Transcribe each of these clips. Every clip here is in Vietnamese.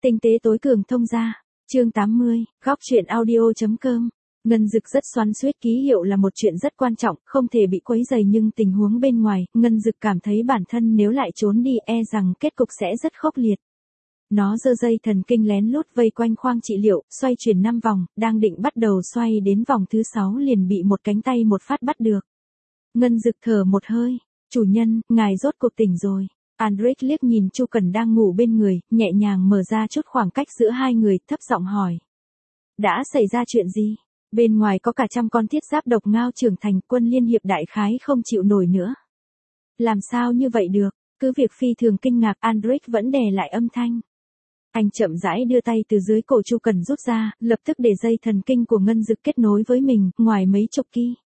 Tinh tế tối cường thông gia. Chương 80, góc truyện audio.com. Ngân Dực rất xoắn xuýt, ký hiệu là một chuyện rất quan trọng, không thể bị quấy rầy, nhưng tình huống bên ngoài, Ngân Dực cảm thấy bản thân nếu lại trốn đi rằng kết cục sẽ rất khốc liệt. Nó giơ dây thần kinh lén lút vây quanh khoang trị liệu, xoay chuyển 5 vòng, đang định bắt đầu xoay đến vòng thứ 6 liền bị một cánh tay một phát bắt được. Ngân Dực thở một hơi, chủ nhân, ngài rốt cuộc tỉnh rồi. Andric liếc nhìn Chu Cần đang ngủ bên người, nhẹ nhàng mở ra chút khoảng cách giữa hai người, thấp giọng hỏi. Đã xảy ra chuyện gì? Bên ngoài có cả trăm con thiết giáp độc ngao trưởng thành, quân liên hiệp đại khái không chịu nổi nữa. Làm sao như vậy được? Cứ việc phi thường kinh ngạc, Andric vẫn đè lại âm thanh. Anh chậm rãi đưa tay từ dưới cổ Chu Cần rút ra, lập tức để dây thần kinh của Ngân Dực kết nối với mình, ngoài mấy chục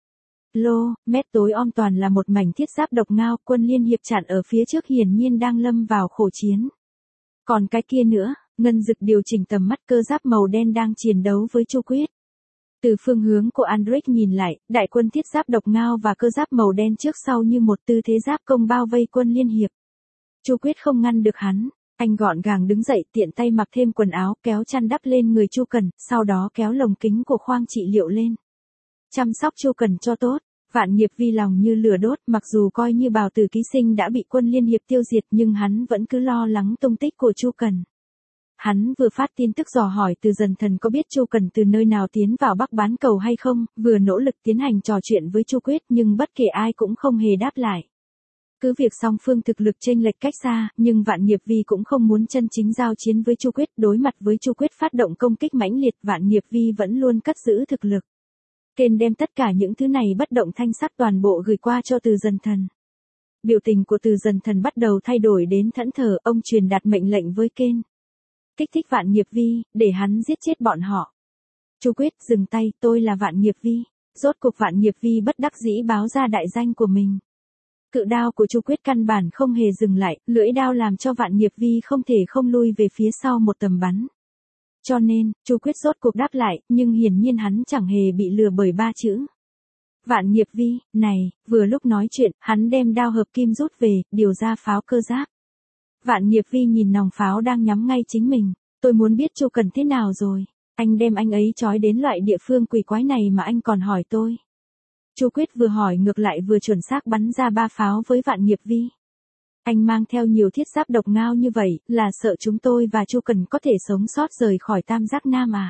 mét tối om toàn là một mảnh thiết giáp độc ngao, quân liên hiệp chặn ở phía trước hiển nhiên đang lâm vào khổ chiến. Còn cái kia nữa, Ngân Dực điều chỉnh tầm mắt, cơ giáp màu đen đang chiến đấu với Chu Quyết. Từ phương hướng của Andric nhìn lại, đại quân thiết giáp độc ngao và cơ giáp màu đen trước sau như một tư thế giáp công bao vây quân liên hiệp. Chu Quyết không ngăn được hắn, anh gọn gàng đứng dậy, tiện tay mặc thêm quần áo, kéo chăn đắp lên người Chu Cần, sau đó kéo lồng kính của khoang trị liệu lên. Chăm sóc Chu Cần cho tốt. Vạn Nghiệp Vi lòng như lửa đốt, mặc dù coi như bào tử ký sinh đã bị quân liên hiệp tiêu diệt, nhưng hắn vẫn cứ lo lắng tung tích của Chu Cần. Hắn vừa phát tin tức dò hỏi từ Dần Thần có biết Chu Cần từ nơi nào tiến vào Bắc Bán Cầu hay không, vừa nỗ lực tiến hành trò chuyện với Chu Quyết, nhưng bất kể ai cũng không hề đáp lại. Cứ việc song phương thực lực chênh lệch cách xa, nhưng Vạn Nghiệp Vi cũng không muốn chân chính giao chiến với Chu Quyết, đối mặt với Chu Quyết phát động công kích mãnh liệt, Vạn Nghiệp Vi vẫn luôn cất giữ thực lực. Kên đem tất cả những thứ này bất động thanh sắc toàn bộ gửi qua cho Từ Dần Thần. Biểu tình của Từ Dần Thần bắt đầu thay đổi đến thẫn thờ, ông truyền đạt mệnh lệnh với Kên. Kích thích Vạn Nghiệp Vi, để hắn giết chết bọn họ. Chu Quyết, dừng tay, tôi là Vạn Nghiệp Vi. Rốt cuộc Vạn Nghiệp Vi bất đắc dĩ báo ra đại danh của mình. Cự đao của Chu Quyết căn bản không hề dừng lại, lưỡi đao làm cho Vạn Nghiệp Vi không thể không lui về phía sau một tầm bắn. Cho nên, Chu Quyết rốt cuộc đáp lại, nhưng hiển nhiên hắn chẳng hề bị lừa bởi ba chữ. Vạn Nghiệp Vi, này, vừa lúc nói chuyện, hắn đem đao hợp kim rút về, điều ra pháo cơ giáp. Vạn Nghiệp Vi nhìn nòng pháo đang nhắm ngay chính mình, tôi muốn biết Chu Cần thế nào rồi, anh đem anh ấy trói đến loại địa phương quỷ quái này mà anh còn hỏi tôi. Chu Quyết vừa hỏi ngược lại vừa chuẩn xác bắn ra 3 pháo với Vạn Nghiệp Vi. Anh mang theo nhiều thiết giáp độc ngao như vậy, là sợ chúng tôi và Chu Cần có thể sống sót rời khỏi Tam Giác Nam à?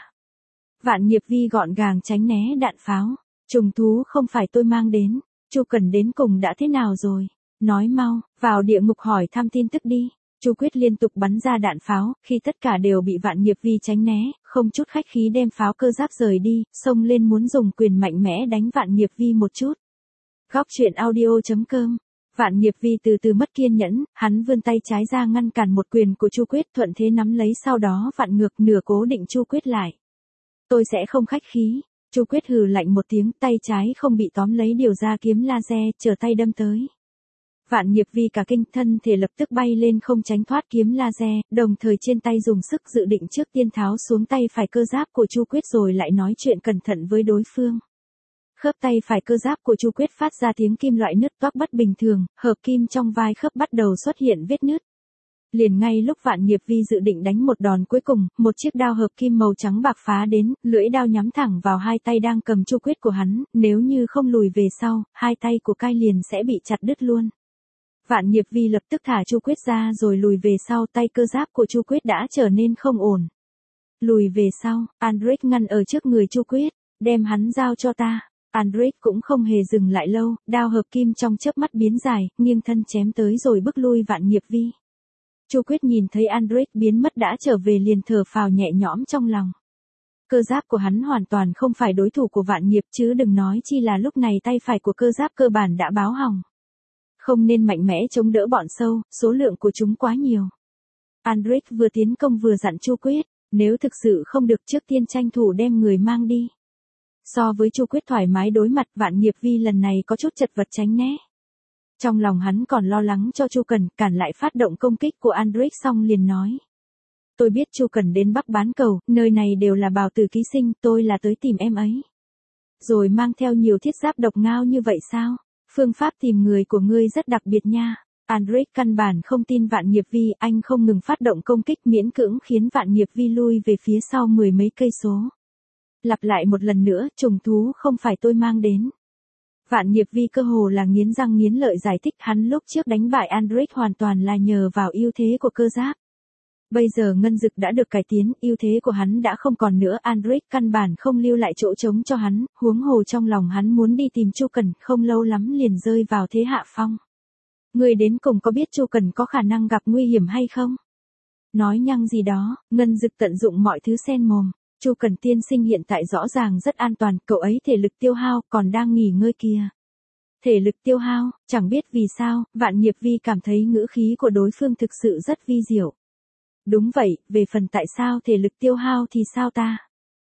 Vạn Nghiệp Vi gọn gàng tránh né đạn pháo. Trùng thú không phải tôi mang đến. Chu Cần đến cùng đã thế nào rồi? Nói mau, vào địa ngục hỏi thăm tin tức đi. Chu Quyết liên tục bắn ra đạn pháo, khi tất cả đều bị Vạn Nghiệp Vi tránh né, không chút khách khí đem pháo cơ giáp rời đi, xông lên muốn dùng quyền mạnh mẽ đánh Vạn Nghiệp Vi một chút. Góc truyện audio.com. Vạn Nghiệp Vi từ từ mất kiên nhẫn, hắn vươn tay trái ra ngăn cản một quyền của Chu Quyết, thuận thế nắm lấy, sau đó vặn ngược nửa cố định Chu Quyết lại. Tôi sẽ không khách khí. Chu Quyết hừ lạnh một tiếng, tay trái không bị tóm lấy điều ra kiếm laser, trở tay đâm tới. Vạn Nghiệp Vi cả kinh, thân thể lập tức bay lên không tránh thoát kiếm laser, đồng thời trên tay dùng sức dự định trước tiên tháo xuống tay phải cơ giáp của Chu Quyết rồi lại nói chuyện cẩn thận với đối phương. Khớp tay phải cơ giáp của Chu Quyết phát ra tiếng kim loại nứt toác bất bình thường, hợp kim trong vai khớp bắt đầu xuất hiện vết nứt. Liền ngay lúc Vạn Nghiệp Vi dự định đánh một đòn cuối cùng, một chiếc đao hợp kim màu trắng bạc phá đến, lưỡi đao nhắm thẳng vào hai tay đang cầm Chu Quyết của hắn, nếu như không lùi về sau, hai tay của cai liền sẽ bị chặt đứt luôn. Vạn Nghiệp Vi lập tức thả Chu Quyết ra rồi lùi về sau, tay cơ giáp của Chu Quyết đã trở nên không ổn. Lùi về sau, Andric ngăn ở trước người Chu Quyết, đem hắn giao cho ta. Andric cũng không hề dừng lại lâu, đao hợp kim trong chớp mắt biến dài, nghiêng thân chém tới rồi bức lui Vạn Nghiệp Vi. Chu Quyết nhìn thấy Andric biến mất đã trở về liền thở phào nhẹ nhõm trong lòng. Cơ giáp của hắn hoàn toàn không phải đối thủ của Vạn Nghiệp, chứ đừng nói chi là lúc này tay phải của cơ giáp cơ bản đã báo hỏng. Không nên mạnh mẽ chống đỡ bọn sâu, số lượng của chúng quá nhiều. Andric vừa tiến công vừa dặn Chu Quyết, nếu thực sự không được trước tiên tranh thủ đem người mang đi. So với Chu Quyết thoải mái đối mặt, Vạn Nghiệp Vi lần này có chút chật vật tránh né. Trong lòng hắn còn lo lắng cho Chu Cần, cản lại phát động công kích của Andric xong liền nói. Tôi biết Chu Cần đến Bắc Bán Cầu, nơi này đều là bào tử ký sinh, tôi là tới tìm em ấy. Rồi mang theo nhiều thiết giáp độc ngao như vậy sao? Phương pháp tìm người của ngươi rất đặc biệt nha. Andric căn bản không tin Vạn Nghiệp Vi, anh không ngừng phát động công kích miễn cưỡng khiến Vạn Nghiệp Vi lui về phía sau mười mấy cây số. Lặp lại một lần nữa, trùng thú không phải tôi mang đến. Vạn Nghiệp Vi cơ hồ là nghiến răng nghiến lợi giải thích hắn lúc trước đánh bại Andric hoàn toàn là nhờ vào ưu thế của cơ giáp. Bây giờ ngân dực đã được cải tiến, ưu thế của hắn đã không còn nữa, Andric căn bản không lưu lại chỗ trống cho hắn, huống hồ trong lòng hắn muốn đi tìm Chu Cần, không lâu lắm liền rơi vào thế hạ phong. Người đến cùng có biết Chu Cần có khả năng gặp nguy hiểm hay không? Nói nhăng gì đó, ngân dực tận dụng mọi thứ sen mồm. Chu Cần tiên sinh hiện tại rõ ràng rất an toàn, cậu ấy thể lực tiêu hao, còn đang nghỉ ngơi kìa. Thể lực tiêu hao, chẳng biết vì sao, Vạn Nghiệp Vi cảm thấy ngữ khí của đối phương thực sự rất vi diệu. Đúng vậy, về phần tại sao thể lực tiêu hao thì sao ta?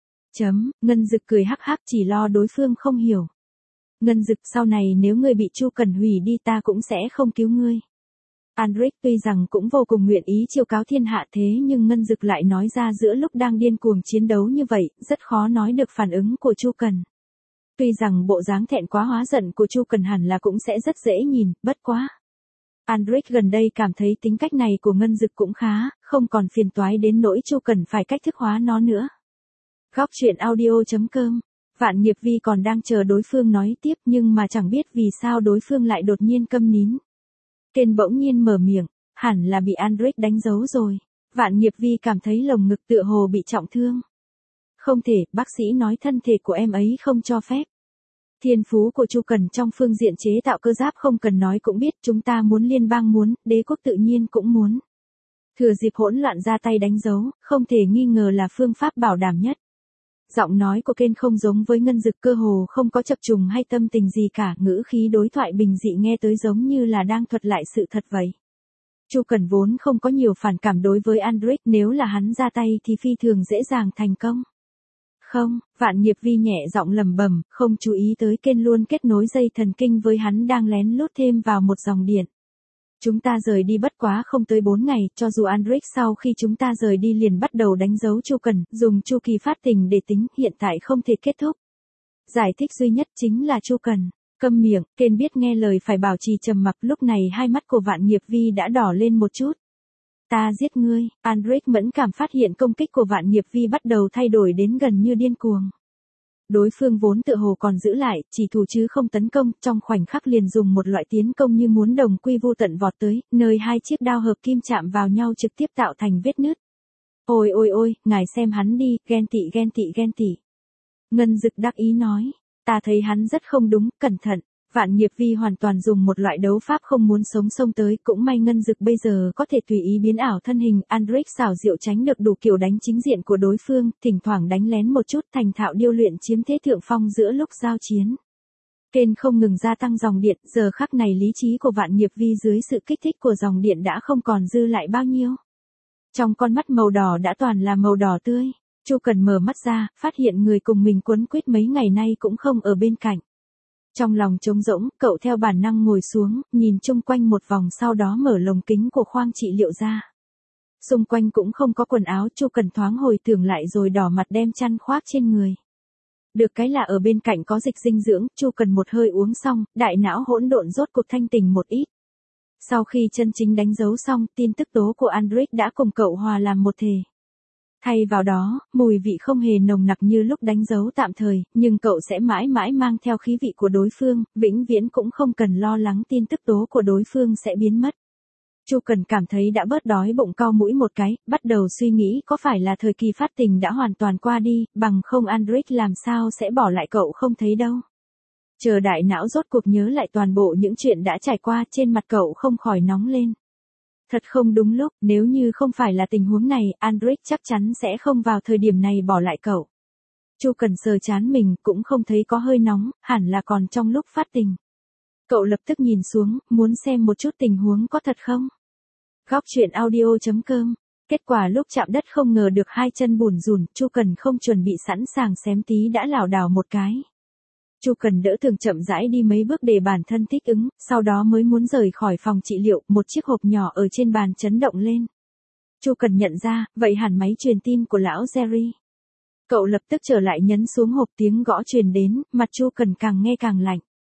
Ngân dực cười hắc hắc chỉ lo đối phương không hiểu. Ngân dực sau này nếu ngươi bị Chu Cần hủy đi ta cũng sẽ không cứu ngươi. Andric tuy rằng cũng vô cùng nguyện ý chiêu cáo thiên hạ thế nhưng Ngân dực lại nói ra giữa lúc đang điên cuồng chiến đấu như vậy, rất khó nói được phản ứng của Chu Cần. Tuy rằng bộ dáng thẹn quá hóa giận của Chu Cần hẳn là cũng sẽ rất dễ nhìn, bất quá. Andric gần đây cảm thấy tính cách này của Ngân dực cũng khá, không còn phiền toái đến nỗi Chu Cần phải cách thức hóa nó nữa. Góc truyện audio.com. Vạn Nghiệp Vi còn đang chờ đối phương nói tiếp nhưng mà chẳng biết vì sao đối phương lại đột nhiên câm nín. Kên bỗng nhiên mở miệng, hẳn là bị Andric đánh dấu rồi. Vạn Nghiệp Vi cảm thấy lồng ngực tựa hồ bị trọng thương. Không thể, bác sĩ nói thân thể của em ấy không cho phép. Thiên phú của Chu Cần trong phương diện chế tạo cơ giáp không cần nói cũng biết, chúng ta muốn liên bang muốn, đế quốc tự nhiên cũng muốn. Thừa dịp hỗn loạn ra tay đánh dấu, không thể nghi ngờ là phương pháp bảo đảm nhất. Giọng nói của Ken không giống với Ngân dực, cơ hồ không có chập trùng hay tâm tình gì cả, ngữ khí đối thoại bình dị nghe tới giống như là đang thuật lại sự thật vậy. Chu Cần vốn không có nhiều phản cảm đối với Andric, nếu là hắn ra tay thì phi thường dễ dàng thành công. Không, Vạn Nghiệp Vi nhẹ giọng lẩm bẩm, không chú ý tới Ken luôn kết nối dây thần kinh với hắn đang lén lút thêm vào một dòng điện. Chúng ta rời đi bất quá không tới 4 ngày, cho dù Andric sau khi chúng ta rời đi liền bắt đầu đánh dấu Chu Cần, dùng chu kỳ phát tình để tính, hiện tại không thể kết thúc. Giải thích duy nhất chính là Chu Cần. Câm miệng, Ken biết nghe lời phải bảo trì trầm mặc, lúc này hai mắt của Vạn Nghiệp Vi đã đỏ lên một chút. Ta giết ngươi, Andric mẫn cảm phát hiện công kích của Vạn Nghiệp Vi bắt đầu thay đổi đến gần như điên cuồng. Đối phương vốn tựa hồ còn giữ lại, chỉ thủ chứ không tấn công, trong khoảnh khắc liền dùng một loại tiến công như muốn đồng quy vu tận vọt tới, nơi hai chiếc đao hợp kim chạm vào nhau trực tiếp tạo thành vết nứt. Ôi ôi ôi, ngài xem hắn đi, ghen tị ghen tị ghen tị. Ngân dực đắc ý nói, ta thấy hắn rất không đúng, cẩn thận. Vạn Nghiệp Vi hoàn toàn dùng một loại đấu pháp không muốn sống xông tới, cũng may Ngân dực bây giờ có thể tùy ý biến ảo thân hình, Andric xảo diệu tránh được đủ kiểu đánh chính diện của đối phương, thỉnh thoảng đánh lén một chút, thành thạo điêu luyện chiếm thế thượng phong giữa lúc giao chiến. Ken không ngừng gia tăng dòng điện, giờ khắc này lý trí của Vạn Nghiệp Vi dưới sự kích thích của dòng điện đã không còn dư lại bao nhiêu. Trong con mắt màu đỏ đã toàn là màu đỏ tươi. Chu Cần mở mắt ra, phát hiện người cùng mình quấn quýt mấy ngày nay cũng không ở bên cạnh. Trong lòng trống rỗng, cậu theo bản năng ngồi xuống, nhìn chung quanh một vòng sau đó mở lồng kính của khoang trị liệu ra. Xung quanh cũng không có quần áo, Chu Cần thoáng hồi tưởng lại rồi đỏ mặt đem chăn khoác trên người. Được cái là ở bên cạnh có dịch dinh dưỡng, Chu Cần một hơi uống xong, đại não hỗn độn rốt cuộc thanh tỉnh một ít. Sau khi chân chính đánh dấu xong, tin tức tố của Andric đã cùng cậu hòa làm một thể. Thay vào đó, mùi vị không hề nồng nặc như lúc đánh dấu tạm thời, nhưng cậu sẽ mãi mãi mang theo khí vị của đối phương, vĩnh viễn cũng không cần lo lắng tin tức tố của đối phương sẽ biến mất. Chu Cần cảm thấy đã bớt đói bụng, cau mũi một cái, bắt đầu suy nghĩ có phải là thời kỳ phát tình đã hoàn toàn qua đi, bằng không Andric làm sao sẽ bỏ lại cậu không thấy đâu. Chờ đại não rốt cuộc nhớ lại toàn bộ những chuyện đã trải qua, trên mặt cậu không khỏi nóng lên. Thật không đúng lúc, nếu như không phải là tình huống này, Andric chắc chắn sẽ không vào thời điểm này bỏ lại cậu. Chu Cần sờ trán mình, cũng không thấy có hơi nóng, hẳn là còn trong lúc phát tình. Cậu lập tức nhìn xuống, muốn xem một chút tình huống có thật không. Góc truyện audio.com. Kết quả lúc chạm đất không ngờ được hai chân bủn rủn, Chu Cần không chuẩn bị sẵn sàng xém tí đã lảo đảo một cái. Chu Cần đỡ thường chậm rãi đi mấy bước để bản thân thích ứng, sau đó mới muốn rời khỏi phòng trị liệu, một chiếc hộp nhỏ ở trên bàn chấn động lên. Chu Cần nhận ra, vậy hẳn máy truyền tin của lão Jerry. Cậu lập tức trở lại nhấn xuống hộp, tiếng gõ truyền đến, mặt Chu Cần càng nghe càng lạnh.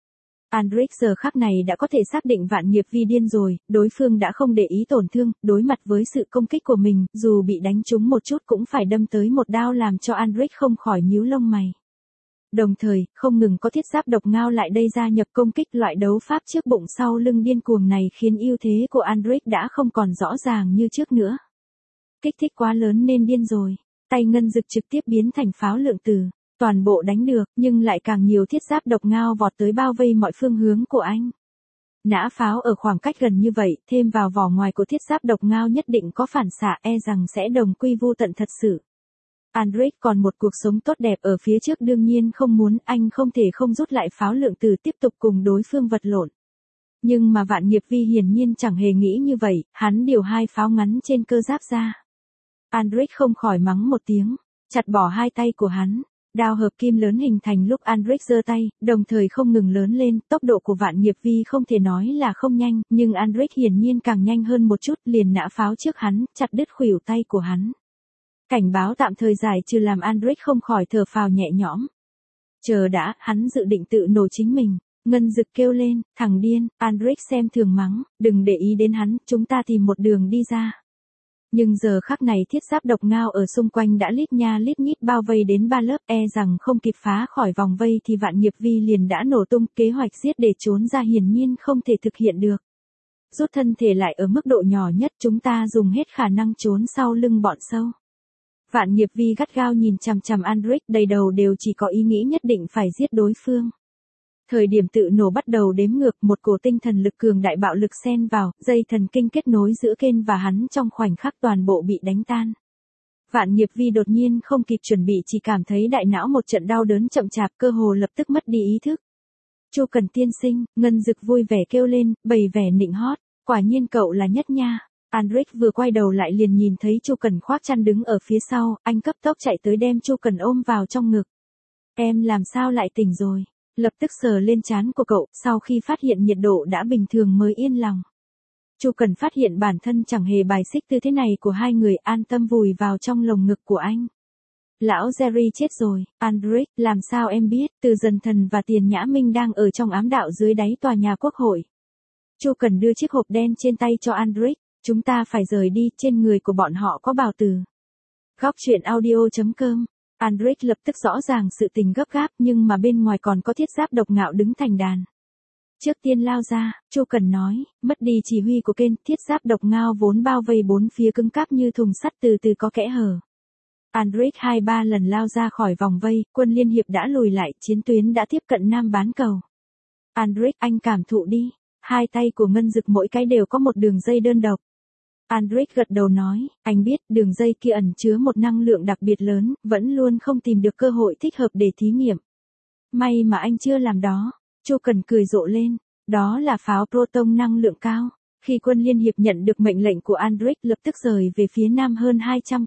Andric giờ khắc này đã có thể xác định Vạn Nghiệp Vi điên rồi, đối phương đã không để ý tổn thương, đối mặt với sự công kích của mình, dù bị đánh trúng một chút cũng phải đâm tới một đao làm cho Andric không khỏi nhíu lông mày. Đồng thời, không ngừng có thiết giáp độc ngao lại đây gia nhập công kích, loại đấu pháp trước bụng sau lưng điên cuồng này khiến ưu thế của Andric đã không còn rõ ràng như trước nữa. Kích thích quá lớn nên điên rồi, tay ngân dực trực tiếp biến thành pháo lượng tử, toàn bộ đánh được, nhưng lại càng nhiều thiết giáp độc ngao vọt tới bao vây mọi phương hướng của anh. Nã pháo ở khoảng cách gần như vậy, thêm vào vỏ ngoài của thiết giáp độc ngao nhất định có phản xạ, e rằng sẽ đồng quy vu tận thật sự. Andric còn một cuộc sống tốt đẹp ở phía trước, đương nhiên không muốn, anh không thể không rút lại pháo lượng tử tiếp tục cùng đối phương vật lộn. Nhưng mà Vạn Nghiệp Vi hiển nhiên chẳng hề nghĩ như vậy, hắn điều 2 pháo ngắn trên cơ giáp ra. Andric không khỏi mắng một tiếng, chặt bỏ 2 tay của hắn. Đao hợp kim lớn hình thành lúc Andric giơ tay, đồng thời không ngừng lớn lên, tốc độ của Vạn Nghiệp Vi không thể nói là không nhanh, nhưng Andric hiển nhiên càng nhanh hơn một chút, liền nã pháo trước hắn, chặt đứt khuỷu tay của hắn. Cảnh báo tạm thời giải trừ làm Andric không khỏi thở phào nhẹ nhõm. Chờ đã, hắn dự định tự nổ chính mình. Ngân dực kêu lên, thằng điên, Andric xem thường mắng, đừng để ý đến hắn, chúng ta tìm một đường đi ra. Nhưng giờ khắc này thiết giáp độc ngao ở xung quanh đã lít nha lít nhít bao vây đến 3 lớp, e rằng không kịp phá khỏi vòng vây thì Vạn Nghiệp Vi liền đã nổ tung, kế hoạch giết để trốn ra hiển nhiên không thể thực hiện được. Rút thân thể lại ở mức độ nhỏ nhất, chúng ta dùng hết khả năng trốn sau lưng bọn sâu. Vạn Nghiệp Vi gắt gao nhìn chằm chằm Andric, đầy đầu đều chỉ có ý nghĩ nhất định phải giết đối phương. Thời điểm tự nổ bắt đầu đếm ngược, một cổ tinh thần lực cường đại bạo lực xen vào, dây thần kinh kết nối giữa Ken và hắn trong khoảnh khắc toàn bộ bị đánh tan. Vạn Nghiệp Vi đột nhiên không kịp chuẩn bị, chỉ cảm thấy đại não một trận đau đớn chậm chạp, cơ hồ lập tức mất đi ý thức. Chu Cần tiên sinh, Ngân Dực vui vẻ kêu lên, bày vẻ nịnh hót, quả nhiên cậu là nhất nha. Andric vừa quay đầu lại liền nhìn thấy Chu Cần khoác chăn đứng ở phía sau, anh cấp tốc chạy tới đem Chu Cần ôm vào trong ngực. Em làm sao lại tỉnh rồi? Lập tức sờ lên trán của cậu, sau khi phát hiện nhiệt độ đã bình thường mới yên lòng. Chu Cần phát hiện bản thân chẳng hề bài xích tư thế này của hai người, an tâm vùi vào trong lồng ngực của anh. Lão Jerry chết rồi, Andric, làm sao em biết? Từ Dần Thần và Tiền Nhã Minh đang ở trong ám đạo dưới đáy tòa nhà quốc hội. Chu Cần đưa chiếc hộp đen trên tay cho Andric, chúng ta phải rời đi, trên người của bọn họ có bào tử. Góc truyện audio.com. Andric lập tức rõ ràng sự tình gấp gáp, nhưng mà bên ngoài còn có thiết giáp độc ngạo đứng thành đàn. Trước tiên lao ra, Chu Cần nói, mất đi chỉ huy của Ken, thiết giáp độc ngao vốn bao vây bốn phía cứng cáp như thùng sắt từ từ có kẽ hở. Andric 2-3 lần lao ra khỏi vòng vây, quân liên hiệp đã lùi lại, chiến tuyến đã tiếp cận Nam bán cầu. Andric, anh cảm thụ đi, 2 tay của Ngân Dực mỗi cái đều có một đường dây đơn độc. Andric gật đầu nói, anh biết đường dây kia ẩn chứa một năng lượng đặc biệt lớn, vẫn luôn không tìm được cơ hội thích hợp để thí nghiệm. May mà anh chưa làm đó. Chu Cần cười rộ lên, đó là pháo proton năng lượng cao. Khi quân liên hiệp nhận được mệnh lệnh của Andric lập tức rời về phía nam hơn 200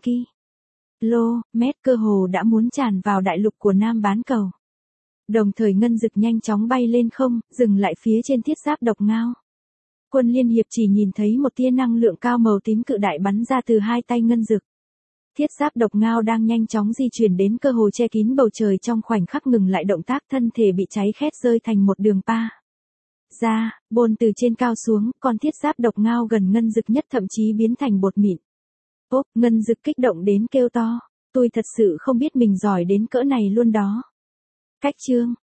km, cơ hồ đã muốn tràn vào đại lục của Nam bán cầu. Đồng thời Ngân Dực nhanh chóng bay lên không, dừng lại phía trên thiết giáp độc ngao. Quân liên hiệp chỉ nhìn thấy một tia năng lượng cao màu tím cự đại bắn ra từ 2 tay Ngân Dực. Thiết giáp độc ngao đang nhanh chóng di chuyển đến cơ hồ che kín bầu trời, trong khoảnh khắc ngừng lại động tác, thân thể bị cháy khét rơi thành một đường pa. Ra, bồn từ trên cao xuống, con thiết giáp độc ngao gần Ngân Dực nhất thậm chí biến thành bột mịn. Ốp, Ngân Dực kích động đến kêu to, tôi thật sự không biết mình giỏi đến cỡ này luôn đó. Cách chương.